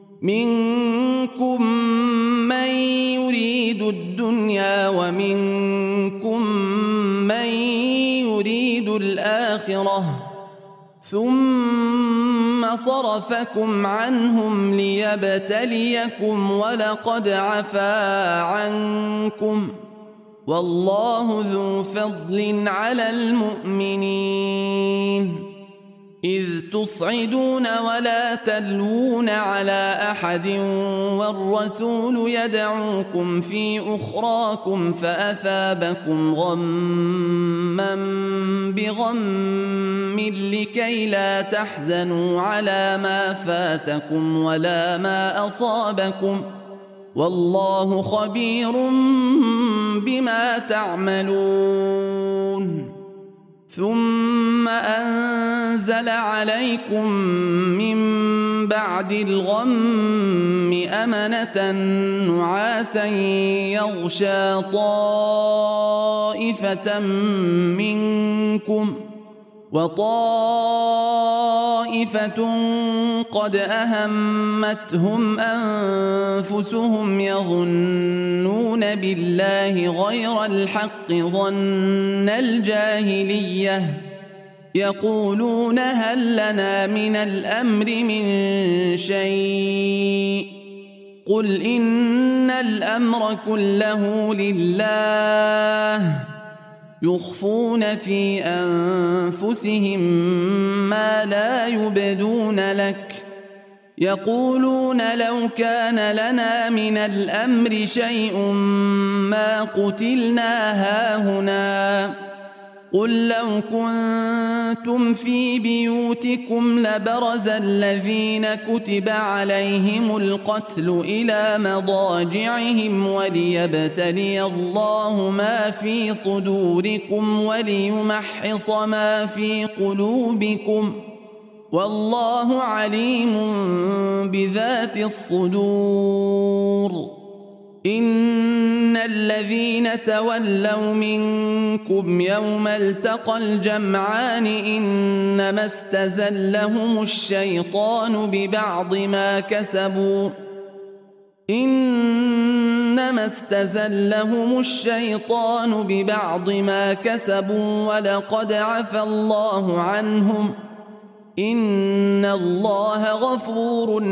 منكم من يريد الدنيا ومنكم من يريد الآخرة ثم صرفكم عنهم ليبتليكم ولقد عفا عنكم والله ذو فضل على المؤمنين. إذ تصعدون ولا تلوون على أحد والرسول يدعوكم في أخراكم فأثابكم غما بغم لكي لا تحزنوا على ما فاتكم ولا ما أصابكم والله خبير بما تعملون. ثم أنزل عليكم من بعد الغم أمنة نعاسا يغشى طائفة منكم وطائفة قد أهمتهم أنفسهم يظنون بالله غير الحق ظن الجاهلية يقولون هل لنا من الأمر من شيء قل إن الأمر كله لله يخفون في أنفسهم ما لا يبدون لك يقولون لو كان لنا من الأمر شيء ما قتلنا هاهنا قل لو كنتم في بيوتكم لبرز الذين كتب عليهم القتل إلى مضاجعهم وليبتلي الله ما في صدوركم وليمحص ما في قلوبكم والله عليم بذات الصدور إن الذين تولوا منكم يوم التقى الجمعان إنما استزلهم الشيطان ببعض ما كسبوا إنما استزلهم الشيطان ببعض ما كسبوا ولقد عفى الله عنهم إن الله غفور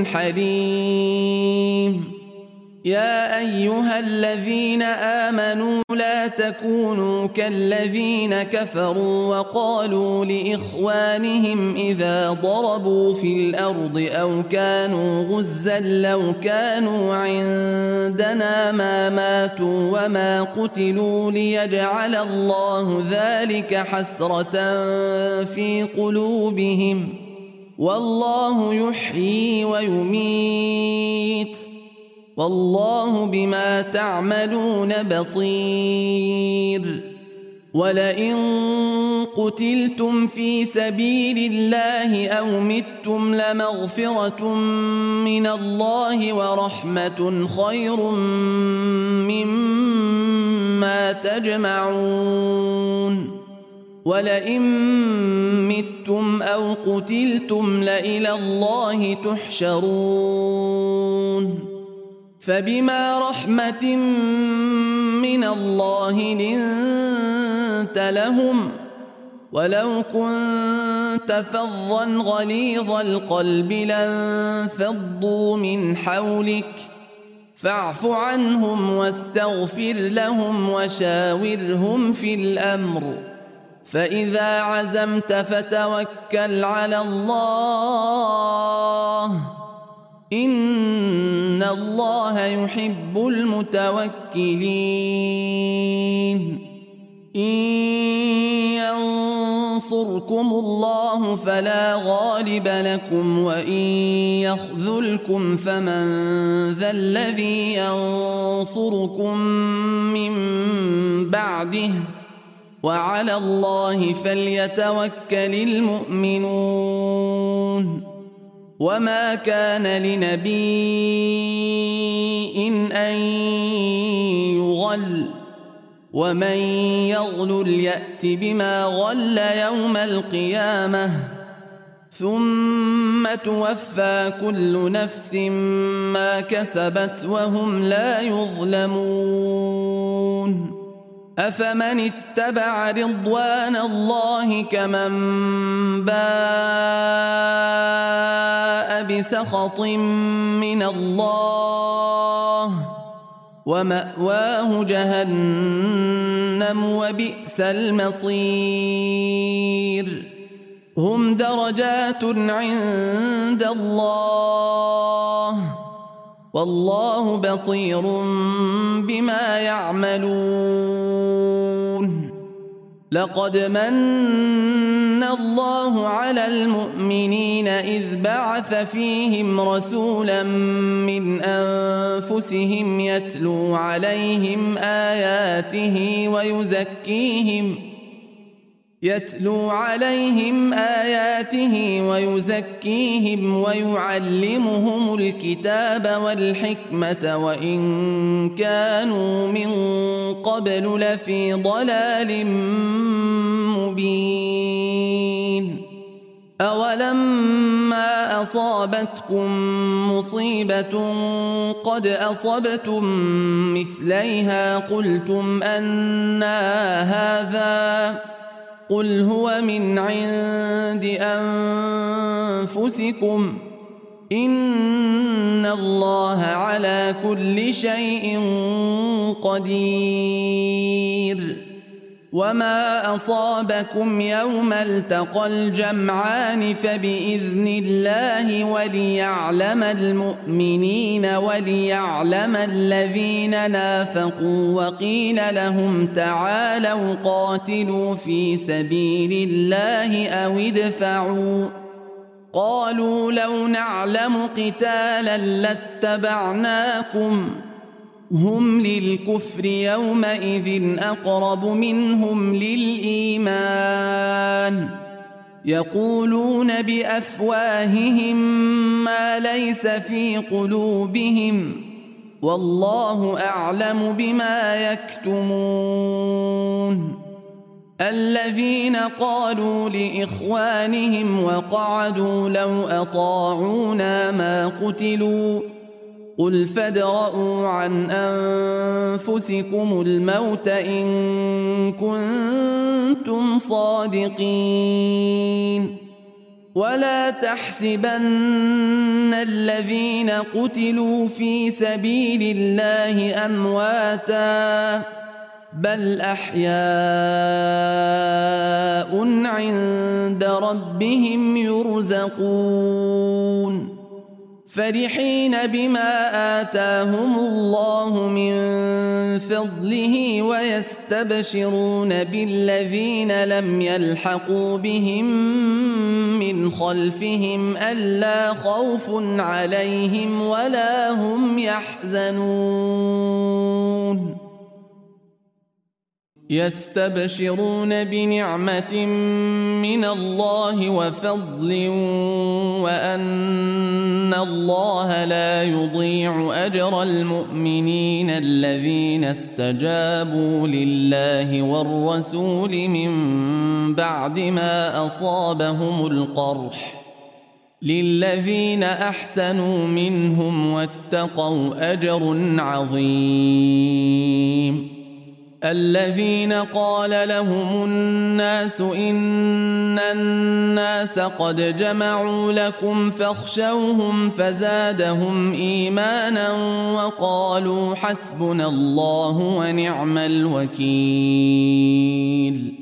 حليم يا أيها الذين آمنوا لا تكونوا كالذين كفروا وقالوا لإخوانهم إذا ضربوا في الأرض أو كانوا غزا لو كانوا عندنا ما ماتوا وما قتلوا ليجعل الله ذلك حسرة في قلوبهم والله يحيي ويميت والله بما تعملون بصير ولئن قتلتم في سبيل الله أو متم لمغفرة من الله ورحمة خير مما تجمعون ولئن متم أو قتلتم لإلى الله تحشرون فبما رحمة من الله لنت لهم ولو كنت فظا غليظ القلب لانفضوا من حولك فاعف عنهم واستغفر لهم وشاورهم في الأمر فإذا عزمت فتوكل على الله إن الله يحب المتوكلين إن ينصركم الله فلا غالب لكم وإن يخذلكم فمن ذا الذي ينصركم من بعده وعلى الله فليتوكل المؤمنون وما كان لنبي أن يغل ومن يغلل يأت بما غل يوم القيامة ثم توفى كل نفس ما كسبت وهم لا يظلمون أفمن اتبع رضوان الله كمن باء بسخط من الله ومأواه جهنم وبئس المصير هم درجات عند الله والله بصير بما يعملون لقد من الله على المؤمنين إذ بعث فيهم رسولا من أنفسهم يتلو عليهم آياته ويزكيهم يتلو عليهم آياته ويزكيهم ويعلمهم الكتاب والحكمة وإن كانوا من قبل لفي ضلال مبين. أولما أصابتكم مصيبة قد أصبتم مثليها قلتم أنى هذا قل هو من عند أنفسكم إن الله على كل شيء قدير. وما أصابكم يوم التقى الجمعان فبإذن الله وليعلم المؤمنين وليعلم الذين نافقوا. وقيل لهم تعالوا قاتلوا في سبيل الله أو ادفعوا قالوا لو نعلم قتالا لاتبعناكم هم للكفر يومئذ أقرب منهم للإيمان يقولون بأفواههم ما ليس في قلوبهم والله أعلم بما يكتمون. الذين قالوا لإخوانهم وقعدوا لو أطاعونا ما قتلوا قل فادرءوا عن أنفسكم الموت إن كنتم صادقين. ولا تحسبن الذين قتلوا في سبيل الله أمواتا بل أحياء عند ربهم يرزقون فرحين بما آتاهم الله من فضله ويستبشرون بالذين لم يلحقوا بهم من خلفهم ألا خوف عليهم ولا هم يحزنون. يستبشرون بنعمة من الله وفضل وأن الله لا يضيع أجر المؤمنين الذين استجابوا لله والرسول من بعد ما أصابهم القرح للذين أحسنوا منهم واتقوا أجر عظيم. الذين قال لهم الناس إن الناس قد جمعوا لكم فاخشوهم فزادهم إيمانا وقالوا حسبنا الله ونعم الوكيل.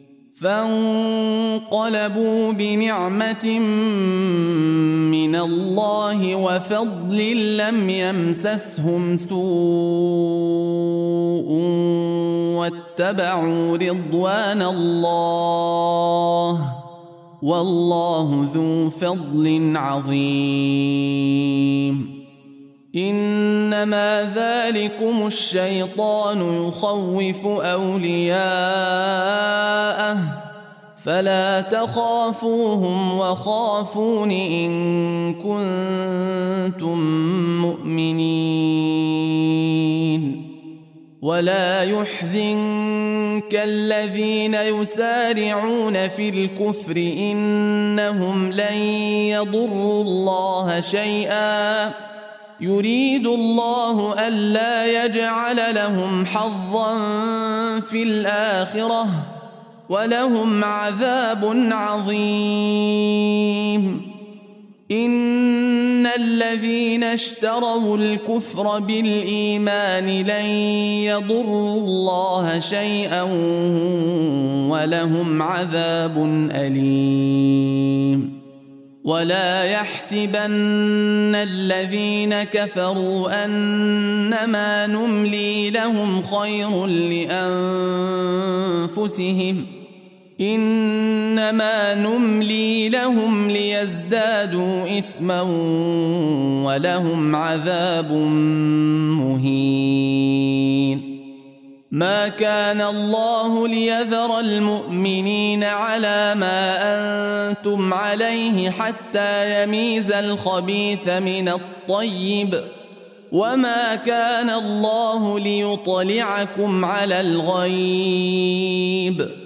فانقلبوا بنعمة من الله وفضل لم يمسسهم سوء واتبعوا رضوان الله والله ذو فضل عظيم. إنما ذلكم الشيطان يخوف أولياءه فلا تخافوهم وخافون إن كنتم مؤمنين. ولا يحزنك الذين يسارعون في الكفر إنهم لن يضروا الله شيئا يريد الله ألا يجعل لهم حظا في الآخرة ولهم عذاب عظيم. إن الذين اشتروا الكفر بالإيمان لن يضروا الله شيئا ولهم عذاب أليم. ولا يحسبن الذين كفروا أنما نملي لهم خير لأنفسهم إنما نملي لهم ليزدادوا إثما ولهم عذاب مهين. ما كان الله ليذر المؤمنين على ما أنتم عليه حتى يميز الخبيث من الطيب، وما كان الله ليطلعكم على الغيب،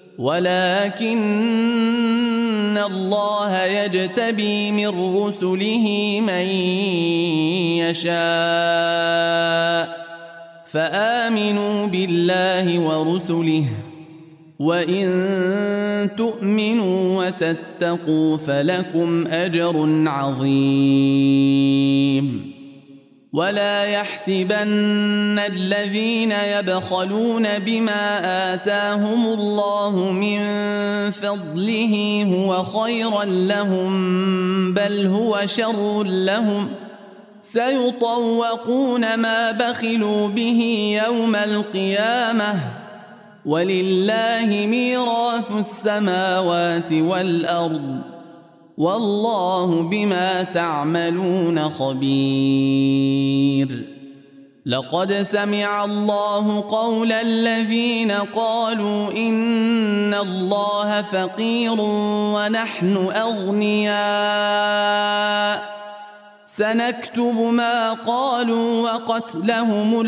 ولكن الله يجتبي من رسله من يشاء، فآمنوا بالله ورسله، وإن تؤمنوا وتتقوا فلكم أجر عظيم. ولا يحسبن الذين يبخلون بما آتاهم الله من فضله هو خيرا لهم، بل هو شر لهم، سيطوقون ما بخلوا به يوم القيامة، ولله ميراث السماوات والأرض، والله بما تعملون خبير. لقد سمع الله قول الذين قالوا إن الله فقير ونحن أغنياء، سنكتب ما قالوا وقتلهم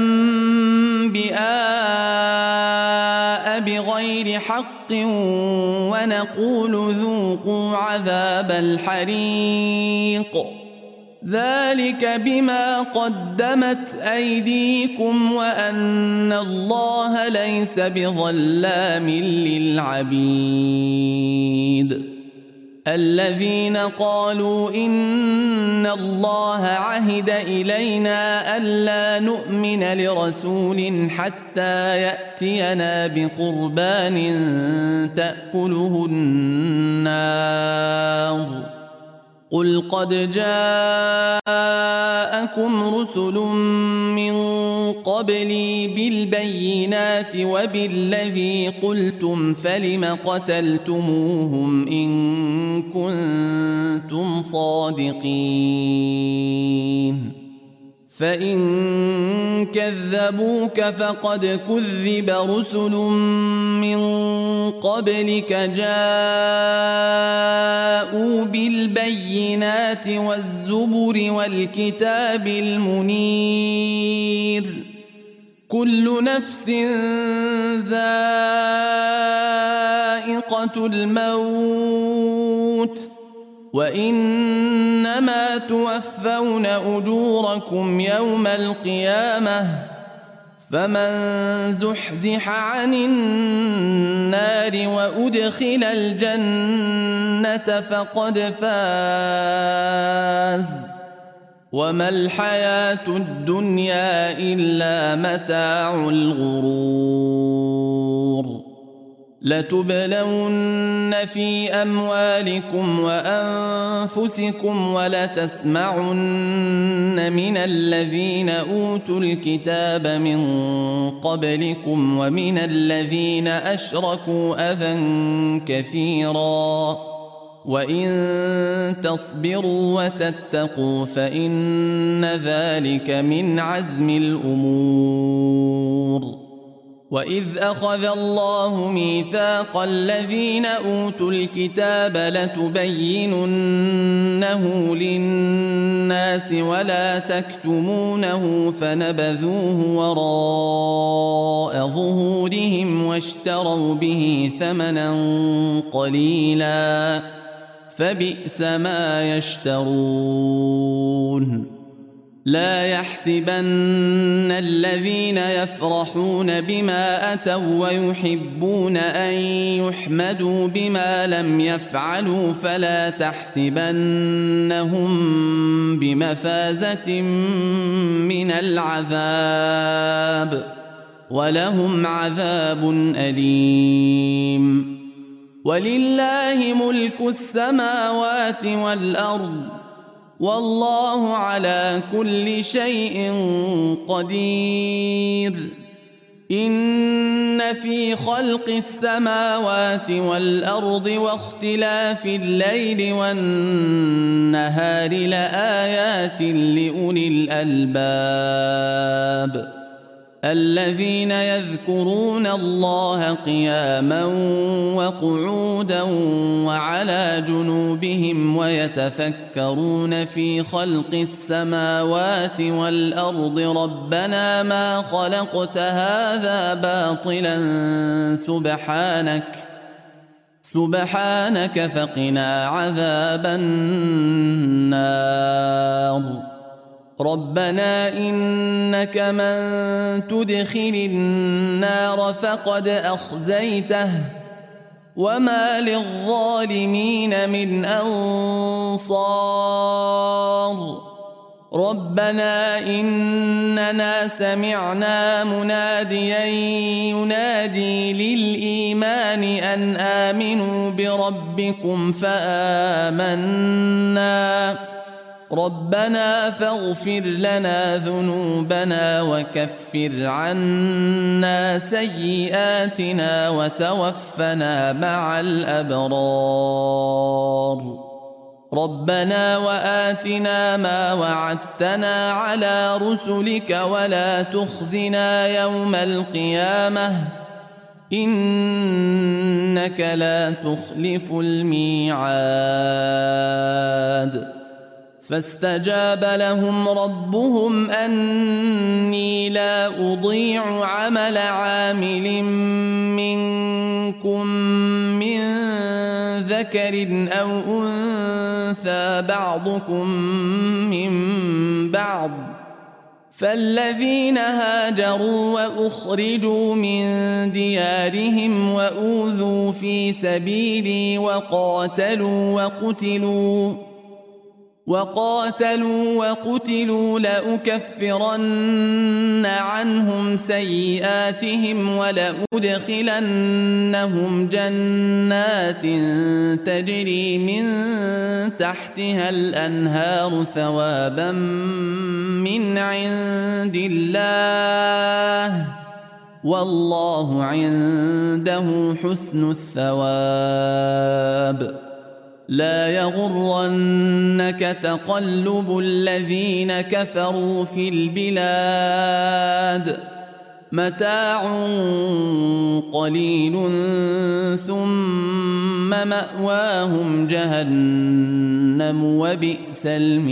الأنبياء بغير حق، ونقول ذوقوا عذاب الحريق، ذلك بما قدمت أيديكم وأن الله ليس بظلام للعبيد. الذين قالوا إن الله عهد إلينا ألا نؤمن لرسول حتى يأتينا بقربان تأكله النار، قل قد جاءكم رسل من قبلي بالبينات وبالذي قلتم فلم قتلتموهم إن كنتم صادقين؟ فإن كذبوك فقد كذب رسل من قبلك جاءوا بالبينات والزبر والكتاب المنير، كل نفس ذائقة الموت، وإنما توفون أجوركم يوم القيامة، فمن زحزح عن النار وأدخل الجنة فقد فاز، وما الحياة الدنيا إلا متاع الغرور. لتبلون في أموالكم وأنفسكم ولتسمعن من الذين أوتوا الكتاب من قبلكم ومن الذين أشركوا أذى كثيرا، وإن تصبروا وتتقوا فإن ذلك من عزم الأمور. وإذ أخذ الله ميثاق الذين أوتوا الكتاب لتبيننه للناس ولا تكتمونه فنبذوه وراء ظهورهم واشتروا به ثمنا قليلا فبئس ما يشترون. لا يحسبن الذين يفرحون بما أتوا ويحبون أن يحمدوا بما لم يفعلوا فلا تحسبنهم بمفازة من العذاب، ولهم عذاب أليم. ولله ملك السماوات والأرض، والله على كل شيء قدير. إن في خلق السماوات والأرض واختلاف الليل والنهار لآيات لأولي الألباب. الذين يذكرون الله قياما وقعودا وعلى جنوبهم ويتفكرون في خلق السماوات والأرض ربنا ما خلقت هذا باطلا سبحانك سبحانك فقنا عذاب النار ربنا إنك من تدخل النار فقد أخزيته وما للظالمين من أنصار ربنا إننا سمعنا مناديا ينادي للإيمان أن آمنوا بربكم فآمنا ربنا فاغفر لنا ذنوبنا وكفر عنا سيئاتنا وتوفنا مع الأبرار ربنا وآتنا ما وعدتنا على رسلك ولا تخزنا يوم القيامة إنك لا تخلف الميعاد فاستجاب لهم ربهم أني لا أضيع عمل عامل منكم من ذكر أو أنثى بعضكم من بعض فالذين هاجروا وأخرجوا من ديارهم وأوذوا في سبيلي وقاتلوا وقتلوا وقاتلوا وقتلوا لأكفرن عنهم سيئاتهم ولأدخلنهم جنات تجري من تحتها الأنهار ثوابا من عند الله والله عنده حسن الثواب لا يغرنك تقلب الذين كفروا في البلاد متاع قليل ثم مأواهم جهنم وبئس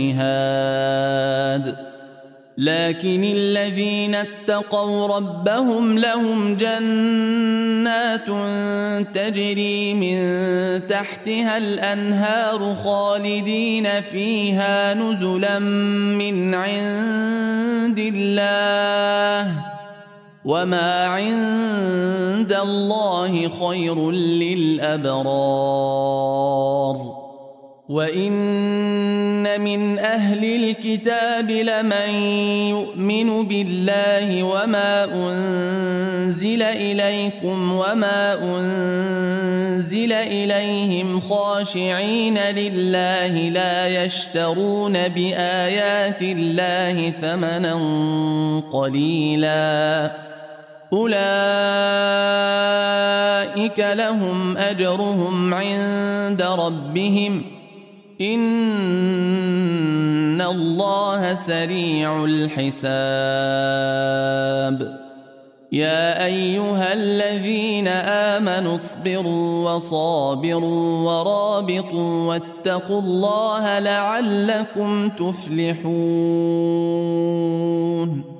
المهاد لكن الذين اتقوا ربهم لهم جنات تجري من تحتها الأنهار خالدين فيها نزلا من عند الله وما عند الله خير للأبرار وإن من أهل الكتاب لمن يؤمن بالله وما أنزل إليكم وما أنزل إليهم خاشعين لله لا يشترون بآيات الله ثمنا قليلا أولئك لهم أجرهم عند ربهم إن الله سريع الحساب يا أيها الذين آمنوا اصبروا وصابروا ورابطوا واتقوا الله لعلكم تفلحون